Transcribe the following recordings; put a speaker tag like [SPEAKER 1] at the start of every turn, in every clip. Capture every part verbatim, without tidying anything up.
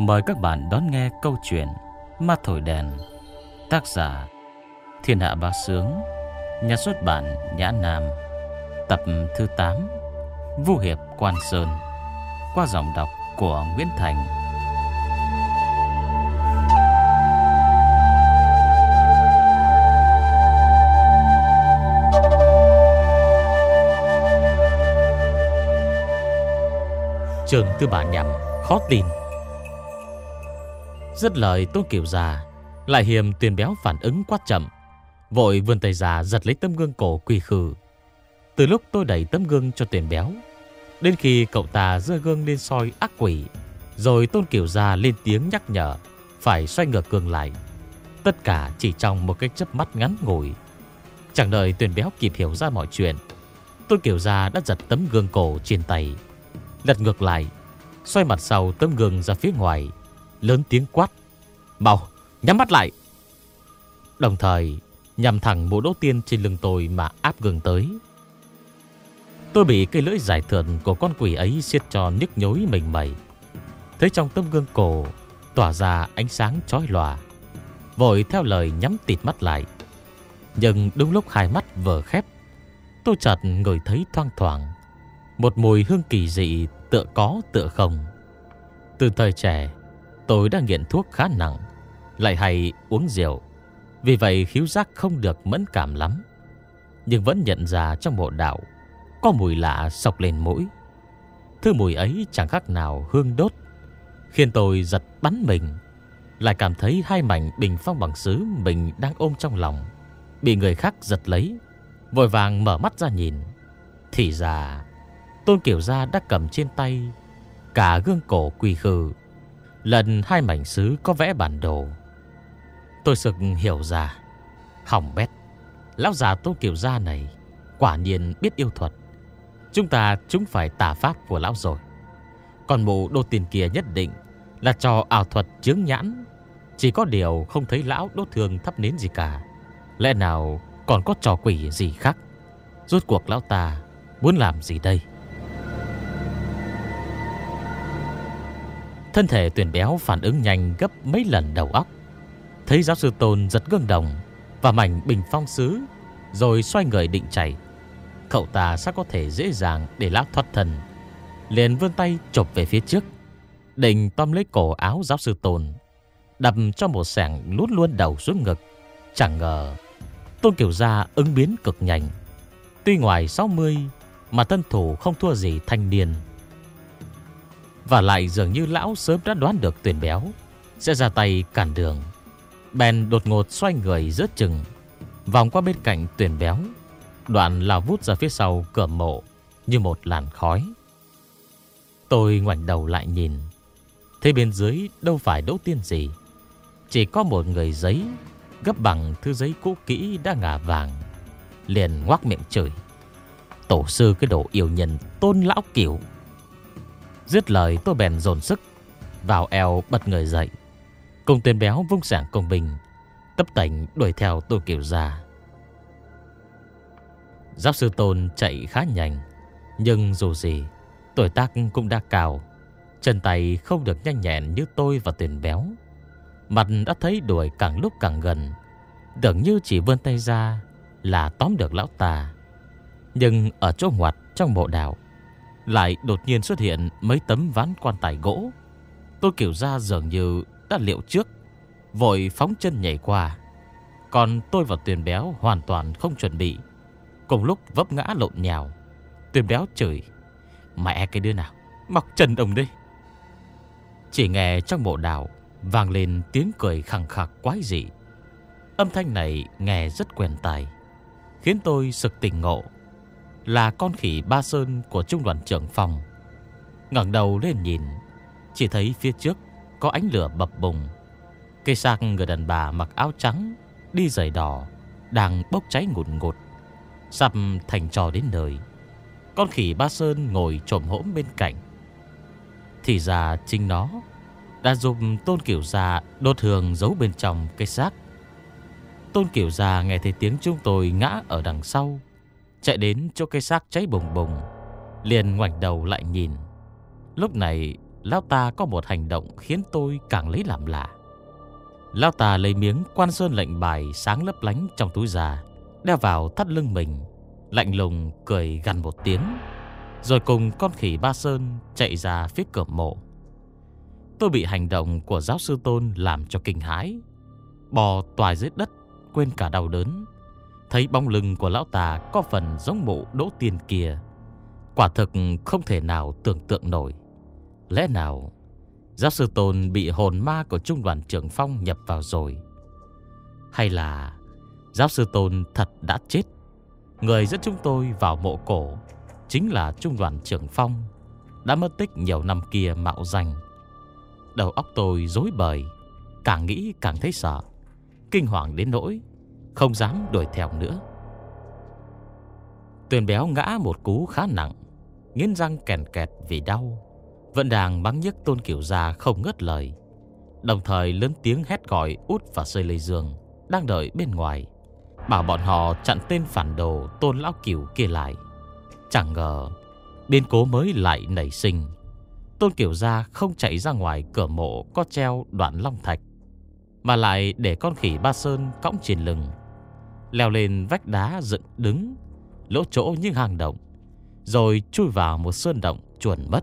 [SPEAKER 1] Mời các bạn đón nghe câu chuyện Ma Thổi Đèn. Tác giả Thiên Hạ Bá Sướng. Nhà xuất bản Nhã Nam. Tập thứ tám, Vu Hiệp Quan Sơn. Qua giọng đọc của Nguyễn Thành. Chương thứ ba nhằm khó tin. Dứt lời, Tôn Kiều già lại hiềm Tuyền Béo phản ứng quá chậm, vội vươn tay ra giật lấy tấm gương cổ quy khư. Từ lúc tôi đẩy tấm gương cho Tuyền Béo, đến khi cậu ta giơ gương lên soi ác quỷ, rồi Tôn Kiều già lên tiếng nhắc nhở phải xoay ngược gương lại, tất cả chỉ trong một cái chớp mắt ngắn ngủi. Chẳng đợi Tuyền Béo kịp hiểu ra mọi chuyện, Tôn Kiều già đã giật tấm gương cổ trên tay, lật ngược lại, xoay mặt sau tấm gương ra phía ngoài, lớn tiếng quát: "Mau, nhắm mắt lại!" Đồng thời nhằm thẳng mũ đỗ tiên trên lưng tôi mà áp gương tới. Tôi bị cây lưỡi dài thượt của con quỷ ấy siết cho nhức nhối mình mẩy. Thấy trong tấm gương cổ tỏa ra ánh sáng chói lòa, vội theo lời nhắm tịt mắt lại. Nhưng đúng lúc hai mắt vừa khép, tôi chợt ngửi thấy thoang thoảng một mùi hương kỳ dị, tựa có tựa không. Từ thời trẻ, tôi đã nghiện thuốc khá nặng, lại hay uống rượu, vì vậy khiếu giác không được mẫn cảm lắm, nhưng vẫn nhận ra trong mộ đạo có mùi lạ xộc lên mũi. Thứ mùi ấy chẳng khác nào hương đốt, khiến tôi giật bắn mình. Lại cảm thấy hai mảnh bình phong bằng sứ mình đang ôm trong lòng bị người khác giật lấy, vội vàng mở mắt ra nhìn. Thì ra Tôn Kiều gia đã cầm trên tay cả gương cổ quy khư, lần hai mảnh sứ có vẽ bản đồ. Tôi sực hiểu ra, hỏng bét, lão già Tôn Kiều gia này quả nhiên biết yêu thuật. Chúng ta chúng phải tà pháp của lão rồi. Còn mụ đô tiền kia nhất định là trò ảo thuật chướng nhãn. Chỉ có điều không thấy lão đốt hương thắp nến gì cả. Lẽ nào còn có trò quỷ gì khác? Rốt cuộc lão ta muốn làm gì đây? Thân thể Tuyền Béo phản ứng nhanh gấp mấy lần đầu óc. Thấy giáo sư Tôn giật gương đồng và mảnh bình phong sứ, rồi xoay người định chạy. Cậu ta sao có thể dễ dàng để lão thoát thân, liền vươn tay chộp về phía trước, định tóm lấy cổ áo giáo sư Tôn, đập cho một xẻng lút luôn đầu xuống ngực. Chẳng ngờ Tôn Kiều gia ứng biến cực nhanh. Tuy ngoài sáu mươi mà thân thủ không thua gì thanh niên, và lại dường như lão sớm đã đoán được Tuyền Béo sẽ ra tay cản đường, bèn đột ngột xoay người giữa chừng, vòng qua bên cạnh Tuyền Béo, đoạn lao vút ra phía sau cửa mộ như một làn khói. Tôi ngoảnh đầu lại nhìn, thấy bên dưới đâu phải đỗ tiên gì, chỉ có một người giấy gấp bằng thứ giấy cũ kỹ đã ngả vàng. Liền ngoác miệng chửi: "Tổ sư cái đồ yêu nhân Tôn lão kiểu!" Dứt lời, tôi bèn dồn sức vào eo bật người dậy, cùng Tuyền Béo vung sảng công bình tấp tành đuổi theo Tôn Kiều gia. Giáo sư Tôn chạy khá nhanh, nhưng dù gì tuổi tác cũng đã cao, chân tay không được nhanh nhẹn như tôi và Tuyền Béo. Mặt đã thấy đuổi càng lúc càng gần, tưởng như chỉ vươn tay ra là tóm được lão ta. Nhưng ở chỗ ngoặt trong mộ đạo lại đột nhiên xuất hiện mấy tấm ván quan tài gỗ. Tôn Kiều gia dường như đã liệu trước, vội phóng chân nhảy qua. Còn tôi và Tuyền Béo hoàn toàn không chuẩn bị, cùng lúc vấp ngã lộn nhào. Tuyền Béo chửi: "Mẹ cái đứa nào mọc chân ông đây!" Chỉ nghe trong mộ đạo vang lên tiếng cười khằng khặc quái dị. Âm thanh này nghe rất quen tai, khiến tôi sực tỉnh ngộ, là con khỉ Ba Sơn của trung đoàn trưởng phòng. Ngẩng đầu lên nhìn, chỉ thấy phía trước có ánh lửa bập bùng. Cây xác người đàn bà mặc áo trắng, đi giày đỏ, đang bốc cháy ngùn ngụt, sắp thành trò đến nơi. Con khỉ Ba Sơn ngồi chồm hổm bên cạnh. Thì ra chính nó đã giúp Tôn Kiều gia đốt hương giấu bên trong cây xác. Tôn Kiều gia nghe thấy tiếng chúng tôi ngã ở đằng sau, chạy đến chỗ cây xác cháy bùng bùng, liền ngoảnh đầu lại nhìn. Lúc này lão ta có một hành động khiến tôi càng lấy làm lạ. Lão ta lấy miếng quan sơn lệnh bài sáng lấp lánh trong túi ra, đeo vào thắt lưng mình, lạnh lùng cười gằn một tiếng, rồi cùng con khỉ Ba Sơn chạy ra phía cửa mộ. Tôi bị hành động của giáo sư Tôn làm cho kinh hãi, bò toài dưới đất, quên cả đau đớn. Thấy bóng lưng của lão ta có phần giống mộ Đỗ Tiên kia, quả thực không thể nào tưởng tượng nổi. Lẽ nào giáo sư Tôn bị hồn ma của trung đoàn trưởng Phong nhập vào rồi? Hay là giáo sư Tôn thật đã chết? Người dẫn chúng tôi vào mộ cổ chính là trung đoàn trưởng Phong, đã mất tích nhiều năm kia mạo danh. Đầu óc tôi rối bời, càng nghĩ càng thấy sợ, kinh hoàng đến nỗi không dám đuổi theo nữa. Tuyền Béo ngã một cú khá nặng, nghiến răng kèn kẹt vì đau, vẫn đang mắng nhức Tôn Kiểu Gia không ngớt lời, đồng thời lớn tiếng hét gọi Út và Sơi Lê Dương đang đợi bên ngoài, bảo bọn họ chặn tên phản đồ Tôn Lão Cửu kia lại. Chẳng ngờ biến cố mới lại nảy sinh. Tôn Kiểu Gia không chạy ra ngoài cửa mộ có treo đoạn long thạch, mà lại để con khỉ Ba Sơn cõng trên lưng, leo lên vách đá dựng đứng, lỗ chỗ như hang động, rồi chui vào một sơn động chuồn mất.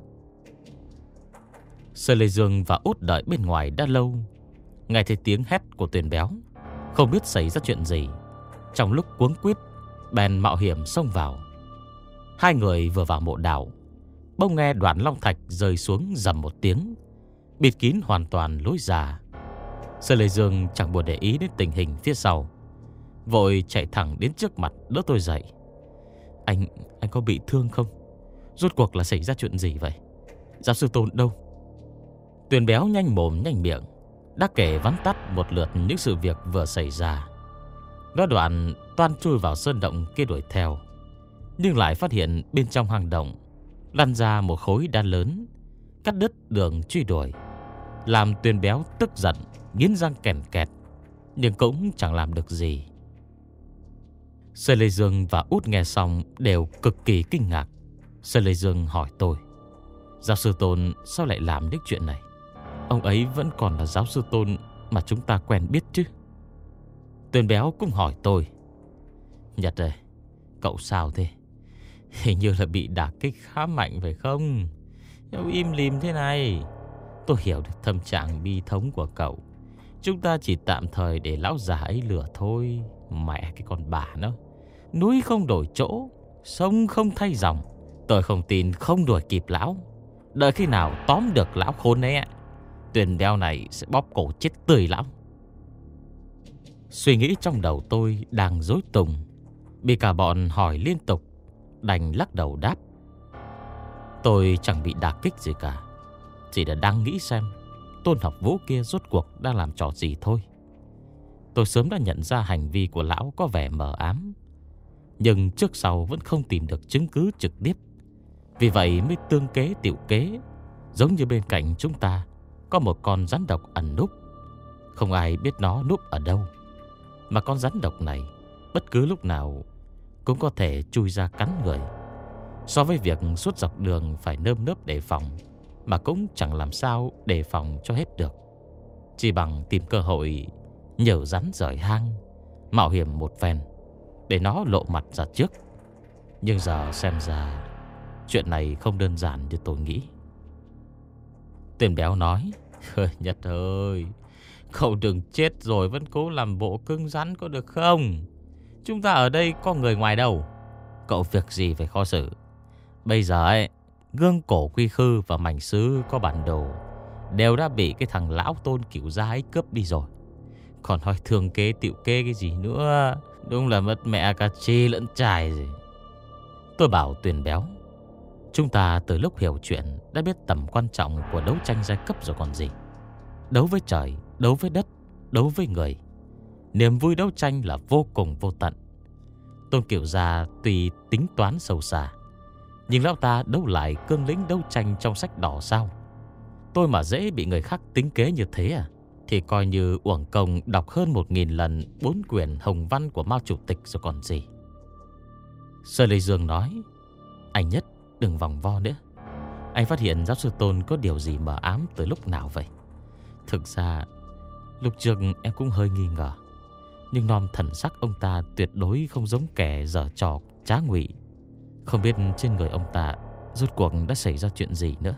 [SPEAKER 1] Sơ Lê Dương và Út đợi bên ngoài đã lâu, nghe thấy tiếng hét của Tuyền Béo, không biết xảy ra chuyện gì. Trong lúc cuống quýt, bèn mạo hiểm xông vào. Hai người vừa vào mộ đảo, bỗng nghe đoạn long thạch rơi xuống rầm một tiếng, bịt kín hoàn toàn lối ra. Sơ Lê Dương chẳng buồn để ý đến tình hình phía sau, vội chạy thẳng đến trước mặt đỡ tôi dậy. Anh, anh có bị thương không? Rốt cuộc là xảy ra chuyện gì vậy? Giáo sư Tôn đâu? Tuyền Béo nhanh mồm nhanh miệng đã kể vắn tắt một lượt những sự việc vừa xảy ra. Nó đoạn toan chui vào sơn động kia đuổi theo, nhưng lại phát hiện bên trong hang động lăn ra một khối đá lớn, cắt đứt đường truy đuổi, làm Tuyền Béo tức giận, nghiến răng kèn kẹt, nhưng cũng chẳng làm được gì. Sơ Lê Dương và Út nghe xong đều cực kỳ kinh ngạc. Sơ Lê Dương hỏi tôi, giáo sư Tôn sao lại làm những chuyện này? Ông ấy vẫn còn là giáo sư Tôn mà chúng ta quen biết chứ. Tuyền Béo cũng hỏi tôi, Nhật ơi, cậu sao thế? Hình như là bị đả kích khá mạnh phải không? Cậu im lìm thế này. Tôi hiểu được tâm trạng bi thống của cậu. Chúng ta chỉ tạm thời để lão già ấy lừa thôi. Mẹ cái con bà nó, núi không đổi chỗ, sông không thay dòng. Tôi không tin không đuổi kịp lão. Đợi khi nào tóm được lão khốn ấy, Tuyền Béo này sẽ bóp cổ chết tươi lão. Suy nghĩ trong đầu tôi đang rối tung, bị cả bọn hỏi liên tục, đành lắc đầu đáp, tôi chẳng bị đả kích gì cả, chỉ là đang nghĩ xem Tôn Học Vũ kia rốt cuộc đang làm trò gì thôi. Tôi sớm đã nhận ra hành vi của lão có vẻ mờ ám, nhưng trước sau vẫn không tìm được chứng cứ trực tiếp. Vì vậy mới tương kế tiểu kế, giống như bên cạnh chúng ta có một con rắn độc ẩn núp. Không ai biết nó núp ở đâu, mà con rắn độc này bất cứ lúc nào cũng có thể chui ra cắn người. So với việc suốt dọc đường phải nơm nớp đề phòng, mà cũng chẳng làm sao đề phòng cho hết được, chỉ bằng tìm cơ hội nhờ rắn rời hang, mạo hiểm một phen để nó lộ mặt ra trước. Nhưng giờ xem ra chuyện này không đơn giản như tôi nghĩ. Tuyền Béo nói, Nhật ơi, cậu đừng chết rồi vẫn cố làm bộ cứng rắn có được không? Chúng ta ở đây có người ngoài đâu. Cậu việc gì phải khó xử. Bây giờ ấy, gương cổ Quy Khư và mảnh sứ có bản đồ đều đã bị cái thằng lão Tôn Cửu Gia ấy cướp đi rồi. Còn hỏi thường kế tiểu kê cái gì nữa, đúng là mất mẹ cả chi lẫn trải gì. Tôi bảo Tuyền Béo, chúng ta từ lúc hiểu chuyện đã biết tầm quan trọng của đấu tranh giai cấp rồi còn gì. Đấu với trời, đấu với đất, đấu với người, niềm vui đấu tranh là vô cùng vô tận. Tôn Cửu Gia tuy tính toán sâu xa, nhưng lão ta đấu lại cương lĩnh đấu tranh trong sách đỏ sao? Tôi mà dễ bị người khác tính kế như thế à, thì coi như uổng công đọc hơn một nghìn lần bốn quyển hồng văn của Mao Chủ tịch rồi còn gì. Sơ Lê Dương nói, anh Nhất đừng vòng vo nữa. Anh phát hiện giáo sư Tôn có điều gì mờ ám từ lúc nào vậy? Thực ra lúc trước em cũng hơi nghi ngờ, nhưng nom thần sắc ông ta tuyệt đối không giống kẻ giở trò trá ngụy. Không biết trên người ông ta rốt cuộc đã xảy ra chuyện gì nữa.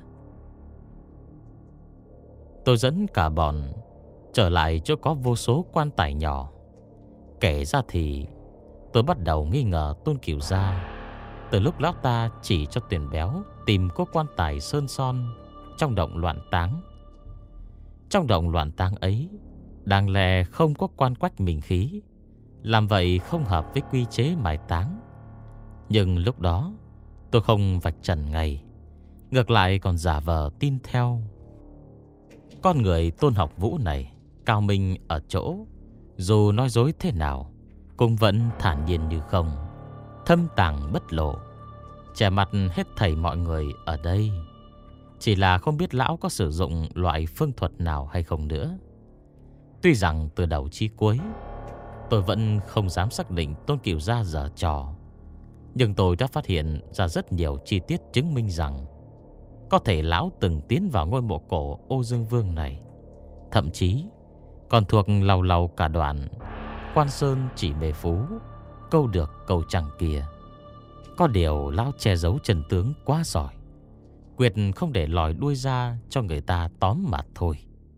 [SPEAKER 1] Tôi dẫn cả bọn trở lại chỗ có vô số quan tài nhỏ. Kể ra thì tôi bắt đầu nghi ngờ Tôn Cửu Gia từ lúc lão ta chỉ cho Tuyền Béo tìm có quan tài sơn son trong động loạn táng. Trong động loạn táng ấy, đáng lẽ không có quan quách minh khí, làm vậy không hợp với quy chế mai táng. Nhưng lúc đó tôi không vạch trần ngay, ngược lại còn giả vờ tin theo. Con người Tôn Học Vũ này cao minh ở chỗ, dù nói dối thế nào cũng vẫn thản nhiên như không, thâm tàng bất lộ, che mặt hết thảy mọi người ở đây. Chỉ là không biết lão có sử dụng loại phương thuật nào hay không nữa. Tuy rằng từ đầu chí cuối tôi vẫn không dám xác định Tôn Cửu Gia giở trò, nhưng tôi đã phát hiện ra rất nhiều chi tiết chứng minh rằng có thể lão từng tiến vào ngôi mộ cổ Ô Dương Vương này. Thậm chí còn thuộc lầu lầu cả đoạn Quan Sơn Chỉ Mê Phú, câu được câu chẳng kia. Có điều lão che giấu chân tướng quá giỏi, quyết không để lòi đuôi ra cho người ta tóm mà thôi.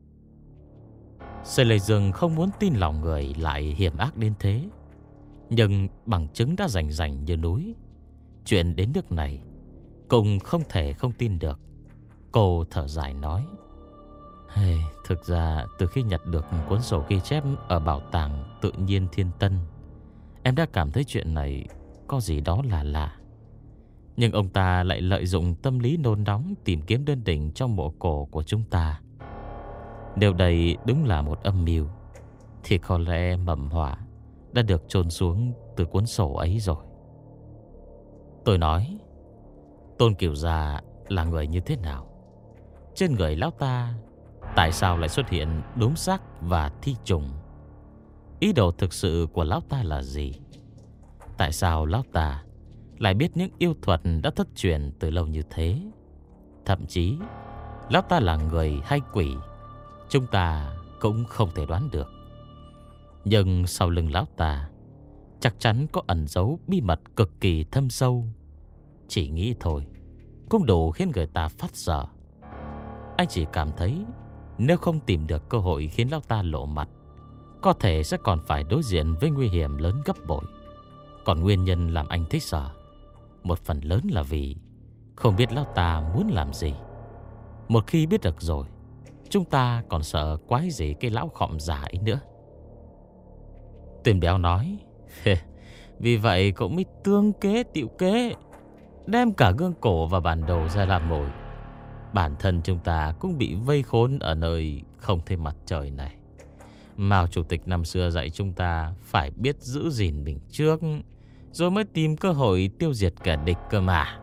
[SPEAKER 1] Sê Lê Dương không muốn tin lòng người lại hiểm ác đến thế, nhưng bằng chứng đã rành rành như núi. Chuyện đến nước này cũng không thể không tin được. Cô thở dài nói: hey, thực ra từ khi nhặt được cuốn sổ ghi chép ở bảo tàng tự nhiên Thiên Tân, em đã cảm thấy chuyện này có gì đó là lạ. Nhưng ông ta lại lợi dụng tâm lý nôn nóng tìm kiếm đơn đỉnh trong mộ cổ của chúng ta. Nếu đây đúng là một âm mưu, thì có lẽ mầm họa đã được chôn xuống từ cuốn sổ ấy rồi. Tôi nói: Tôn Cửu Gia là người như thế nào? Trên người lão ta tại sao lại xuất hiện đốm xác và thi trùng? Ý đồ thực sự của lão ta là gì? Tại sao lão ta lại biết những yêu thuật đã thất truyền từ lâu như thế? Thậm chí lão ta là người hay quỷ, chúng ta cũng không thể đoán được. Nhưng sau lưng lão ta chắc chắn có ẩn giấu bí mật cực kỳ thâm sâu. Chỉ nghĩ thôi cũng đủ khiến người ta phát sợ. Anh chỉ cảm thấy nếu không tìm được cơ hội khiến lão ta lộ mặt, có thể sẽ còn phải đối diện với nguy hiểm lớn gấp bội. Còn nguyên nhân làm anh thích sợ, một phần lớn là vì không biết lão ta muốn làm gì. Một khi biết được rồi, chúng ta còn sợ quái gì cái lão khọm già ấy nữa. Tuyền Béo nói: vì vậy cậu mới tương kế tựu kế, đem cả gương cổ và bản đồ ra làm mồi. Bản thân chúng ta cũng bị vây khốn ở nơi không thấy mặt trời này. Mao Chủ tịch năm xưa dạy chúng ta phải biết giữ gìn mình trước, rồi mới tìm cơ hội tiêu diệt kẻ địch cơ mà.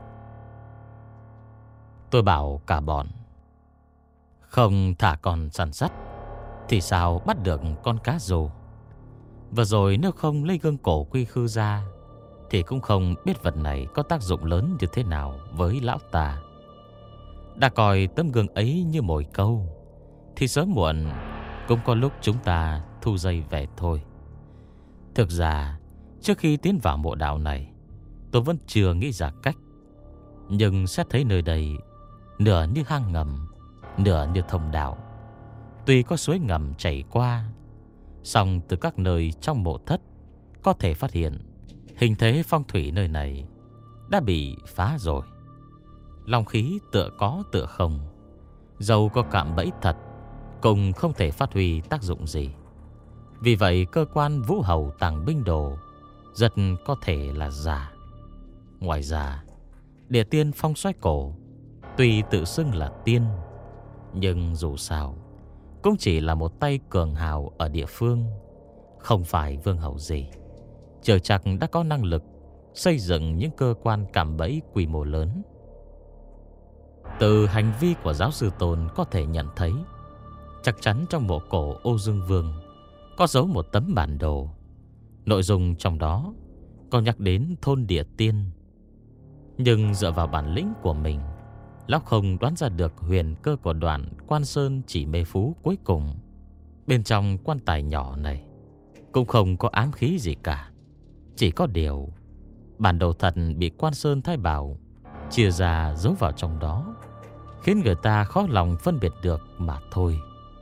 [SPEAKER 1] Tôi bảo cả bọn: không thả con săn sắt thì sao bắt được con cá rô? Và rồi nếu không lấy gương cổ quy khư ra, thì cũng không biết vật này có tác dụng lớn như thế nào với lão ta. Đã coi tấm gương ấy như mồi câu, thì sớm muộn cũng có lúc chúng ta thu dây về thôi. Thực ra trước khi tiến vào mộ đạo này, tôi vẫn chưa nghĩ ra cách. Nhưng xét thấy nơi đây nửa như hang ngầm, nửa như thông đạo. Tuy có suối ngầm chảy qua, song từ các nơi trong mộ thất có thể phát hiện hình thế phong thủy nơi này đã bị phá rồi. Long khí tựa có tựa không, dầu có cạm bẫy thật cũng không thể phát huy tác dụng gì. Vì vậy cơ quan Vũ Hầu Tàng Binh Đồ rất có thể là giả. Ngoài ra, địa tiên Phong Xoay Cổ tuy tự xưng là tiên, nhưng dù sao cũng chỉ là một tay cường hào ở địa phương, không phải vương hầu gì. Chưa chắc đã có năng lực xây dựng những cơ quan cạm bẫy quy mô lớn. Từ hành vi của giáo sư Tôn có thể nhận thấy, chắc chắn trong mộ cổ Ô Dương Vương có giấu một tấm bản đồ. Nội dung trong đó có nhắc đến thôn địa tiên. Nhưng dựa vào bản lĩnh của mình, Lão không đoán ra được huyền cơ của đoạn Quan Sơn Chỉ Mê Phú cuối cùng. Bên trong quan tài nhỏ này cũng không có ám khí gì cả. Chỉ có điều bản đồ thật bị Quan Sơn Thái Bảo chia ra giấu vào trong đó, khiến người ta khó lòng phân biệt được mà thôi.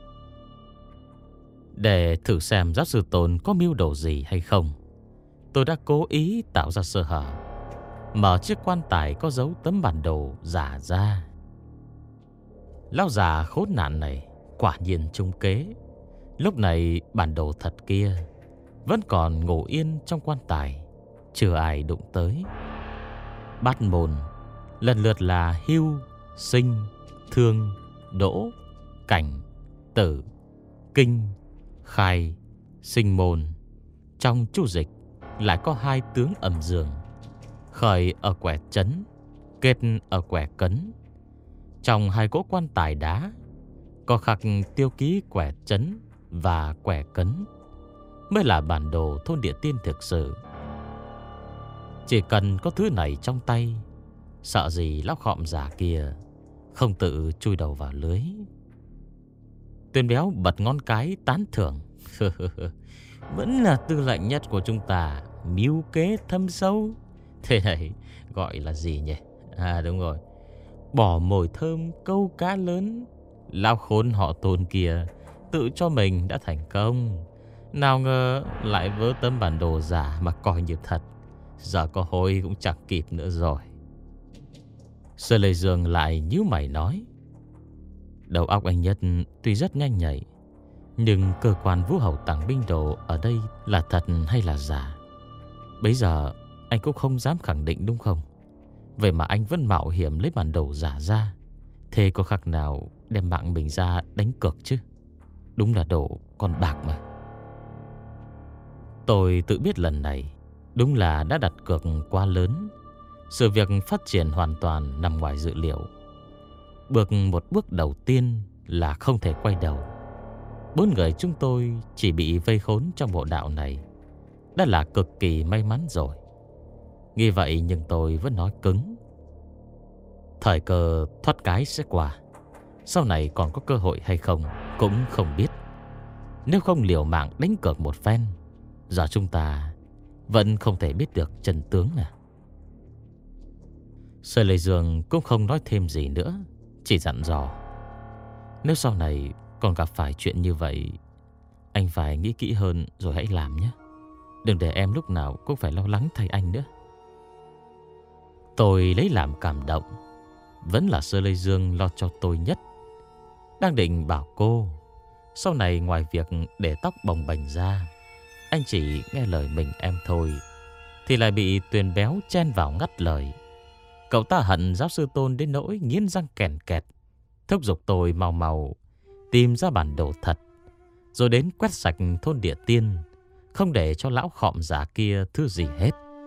[SPEAKER 1] Để thử xem giáo sư Tôn có mưu đồ gì hay không, tôi đã cố ý tạo ra sơ hở, mở chiếc quan tài có dấu tấm bản đồ giả ra. Lão già khốn nạn này quả nhiên trung kế. Lúc này bản đồ thật kia vẫn còn ngủ yên trong quan tài, chưa ai đụng tới. Bát môn lần lượt là hưu, sinh, thương, đỗ, cảnh, tử, kinh, khai, sinh môn. Trong chú dịch lại có hai tướng âm dương, khởi ở quẻ trấn, kết ở quẻ cấn. Trong hai cỗ quan tài đá có khắc tiêu ký quẻ trấn và quẻ cấn, mới là bản đồ thôn Địa Tiên thực sự. Chỉ cần có thứ này trong tay, sợ gì lão khọm già kia không tự chui đầu vào lưới. Tuyền Béo bật ngón cái tán thưởng. Vẫn là tư lệnh nhất của chúng ta, mưu kế thâm sâu. Thế này gọi là gì nhỉ? À đúng rồi, bỏ mồi thơm câu cá lớn. Lão khốn họ Tôn kia tự cho mình đã thành công, nào ngờ lại vớ tấm bản đồ giả mà coi như thật. Giờ có hối cũng chẳng kịp nữa rồi. Sơ Lê Dương lại nhíu mày nói, đầu óc anh Nhất tuy rất nhanh nhạy, nhưng cơ quan Vũ Hầu Tàng Binh Đồ ở đây là thật hay là giả, bây giờ anh cũng không dám khẳng định đúng không? Vậy mà anh vẫn mạo hiểm lấy bản đồ giả ra, thế có khác nào đem mạng mình ra đánh cược chứ? Đúng là đồ con bạc mà. Tôi tự biết lần này đúng là đã đặt cược quá lớn. Sự việc phát triển hoàn toàn nằm ngoài dự liệu. Bước một bước đầu tiên là không thể quay đầu. Bốn người chúng tôi chỉ bị vây khốn trong bộ đạo này đã là cực kỳ may mắn rồi. Nghĩ vậy nhưng tôi vẫn nói cứng, thời cơ thoát cái sẽ qua, sau này còn có cơ hội hay không cũng không biết. Nếu không liều mạng đánh cược một phen, giờ chúng ta vẫn không thể biết được chân tướng à. Sở Lê Dương cũng không nói thêm gì nữa, chỉ dặn dò, nếu sau này còn gặp phải chuyện như vậy, anh phải nghĩ kỹ hơn rồi hãy làm nhé. Đừng để em lúc nào cũng phải lo lắng thay anh nữa. Tôi lấy làm cảm động. Vẫn là Sơ Lê Dương lo cho tôi nhất. Đang định bảo cô, sau này ngoài việc để tóc bồng bềnh ra, anh chỉ nghe lời mình em thôi, thì lại bị Tuyền Béo chen vào ngắt lời. Cậu ta hận giáo sư Tôn đến nỗi nghiến răng kèn kẹt, thúc giục tôi mau mau tìm ra bản đồ thật, rồi đến quét sạch thôn Địa Tiên, không để cho lão khọm giả kia thứ gì hết.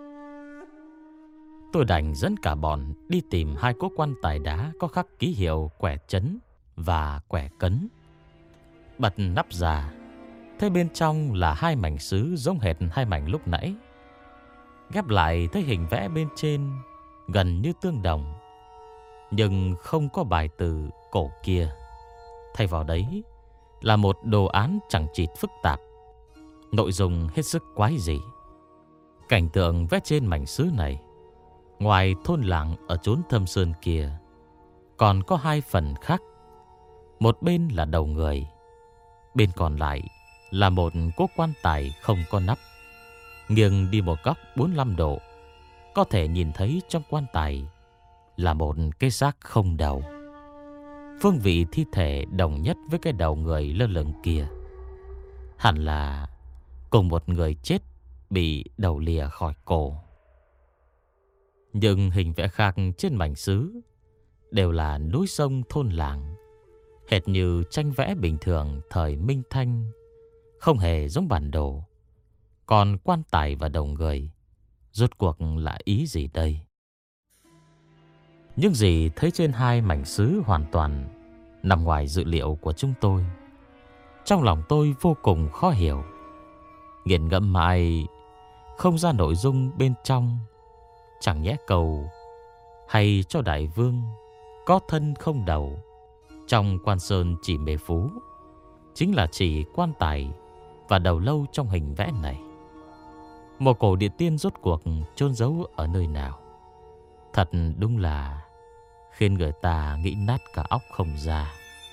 [SPEAKER 1] Tôi đành dẫn cả bọn đi tìm hai cỗ quan tài đá có khắc ký hiệu quẻ trấn và quẻ cấn. Bật nắp ra, thấy bên trong là hai mảnh sứ giống hệt hai mảnh lúc nãy. Ghép lại thấy hình vẽ bên trên gần như tương đồng, nhưng không có bài từ cổ kia. Thay vào đấy là một đồ án chẳng chịt phức tạp, nội dung hết sức quái dị. Cảnh tượng vẽ trên mảnh sứ này, ngoài thôn làng ở chốn thâm sơn kia, còn có hai phần khác. Một bên là đầu người, bên còn lại là một cỗ quan tài không có nắp, nghiêng đi một góc bốn mươi lăm độ. Có thể nhìn thấy trong quan tài là một cái xác không đầu. Phương vị thi thể đồng nhất với cái đầu người lơ lửng kia, hẳn là cùng một người chết bị đầu lìa khỏi cổ. Nhưng hình vẽ khác trên mảnh sứ đều là núi sông thôn làng, hệt như tranh vẽ bình thường thời Minh Thanh, không hề giống bản đồ. Còn quan tài và đầu người rốt cuộc là ý gì đây? Những gì thấy trên hai mảnh sứ hoàn toàn nằm ngoài dự liệu của chúng tôi. Trong lòng tôi vô cùng khó hiểu, nghiền ngẫm mãi không ra nội dung bên trong. Chẳng nhẽ cầu hay cho đại vương có thân không đầu, trong quan sơn chỉ mê phú, chính là chỉ quan tài và đầu lâu trong hình vẽ này. Mộ cổ địa tiên rốt cuộc chôn giấu ở nơi nào? Thật đúng là khiến người ta nghĩ nát cả óc không ra.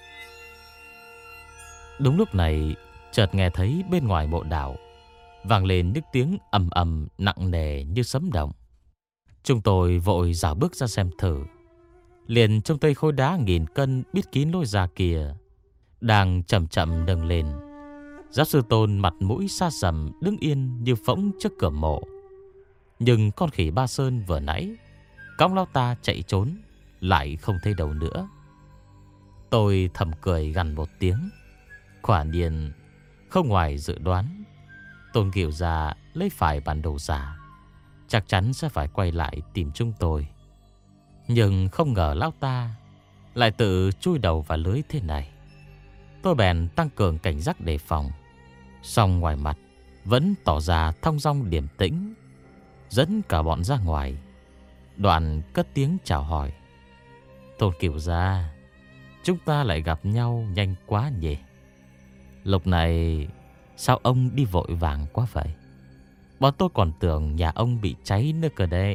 [SPEAKER 1] Đúng lúc này, chợt nghe thấy bên ngoài mộ đạo vang lên những tiếng ầm ầm nặng nề như sấm động. Chúng tôi vội dạo bước ra xem thử. Liền trông thấy khối đá nghìn cân bít kín lối ra kia đang chậm chậm nâng lên. Giáo sư Tôn mặt mũi xa sầm đứng yên như phỗng trước cửa mộ. Nhưng con khỉ Ba Sơn vừa nãy cõng lão ta chạy trốn lại không thấy đâu nữa. Tôi thầm cười gằn một tiếng. Quả nhiên không ngoài dự đoán, Tôn Kiều Gia lấy phải bản đồ giả, chắc chắn sẽ phải quay lại tìm chúng tôi. Nhưng không ngờ lão ta lại tự chui đầu vào lưới thế này. Tôi bèn tăng cường cảnh giác đề phòng, song ngoài mặt vẫn tỏ ra thong dong điềm tĩnh, dẫn cả bọn ra ngoài. Đoạn cất tiếng chào hỏi. Tôn Kiều Gia, chúng ta lại gặp nhau nhanh quá nhỉ? Lúc này sao ông đi vội vàng quá vậy? Bọn tôi còn tưởng nhà ông bị cháy nữa cơ đấy.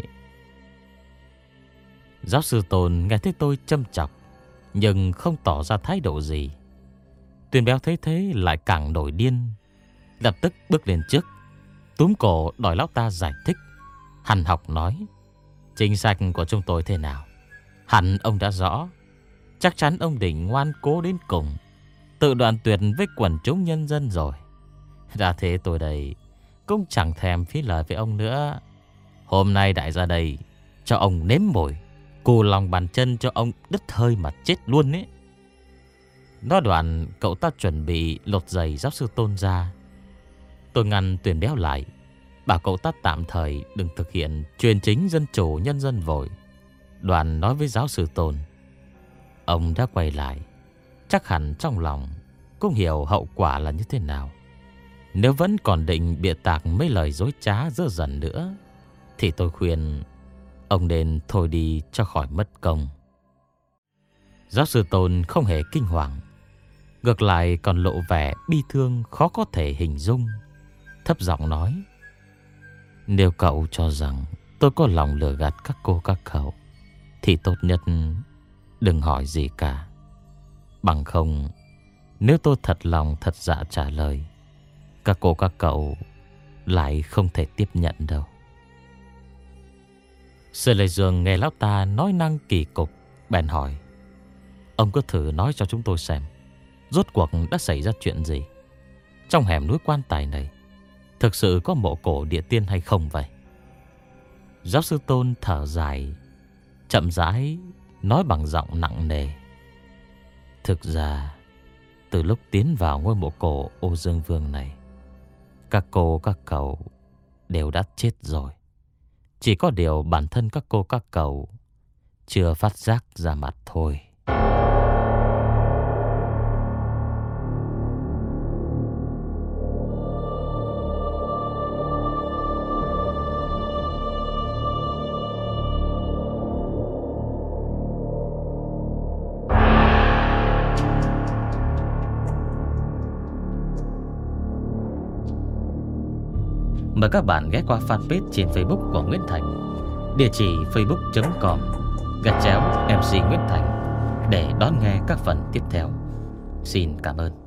[SPEAKER 1] Giáo sư Tôn nghe thấy tôi châm chọc, nhưng không tỏ ra thái độ gì. Tuyền Béo thấy thế lại càng nổi điên, lập tức bước lên trước, túm cổ đòi lão ta giải thích. Hằn học nói: chính sách của chúng tôi thế nào hẳn ông đã rõ. Chắc chắn ông định ngoan cố đến cùng, tự đoạn tuyệt với quần chúng nhân dân rồi. Đã thế tôi đây cũng chẳng thèm phí lời với ông nữa. Hôm nay đại gia đây cho ông nếm mùi, cù lòng bàn chân cho ông đứt hơi mà chết luôn ấy. Nói đoạn cậu ta chuẩn bị lột giày giáo sư Tôn ra. Tôi ngăn Tuyền Béo lại, bảo cậu ta tạm thời đừng thực hiện truyền chính dân chủ nhân dân vội. Đoàn nói với giáo sư Tôn: ông đã quay lại, chắc hẳn trong lòng cũng hiểu hậu quả là như thế nào. Nếu vẫn còn định bịa tạc mấy lời dối trá dơ dần nữa, thì tôi khuyên ông nên thôi đi cho khỏi mất công. Giáo sư Tôn không hề kinh hoàng, ngược lại còn lộ vẻ bi thương khó có thể hình dung. Thấp giọng nói: nếu cậu cho rằng tôi có lòng lừa gạt các cô các cậu, thì tốt nhất đừng hỏi gì cả. Bằng không, nếu tôi thật lòng thật dạ trả lời, các cô các cậu lại không thể tiếp nhận đâu. Sư Lê Dương nghe lão ta nói năng kỳ cục, bèn hỏi: ông cứ thử nói cho chúng tôi xem, rốt cuộc đã xảy ra chuyện gì? Trong hẻm núi quan tài này thực sự có mộ cổ địa tiên hay không vậy? Giáo sư Tôn thở dài, chậm rãi nói bằng giọng nặng nề: thực ra từ lúc tiến vào ngôi mộ cổ Ô Dương Vương này, các cô các cậu đều đã chết rồi. Chỉ có điều bản thân các cô các cậu chưa phát giác ra mặt thôi. Mời các bạn ghé qua fanpage trên Facebook của Nguyễn Thành, địa chỉ facebook chấm com gạch chéo em xê Nguyễn Thành để đón nghe các phần tiếp theo. Xin cảm ơn.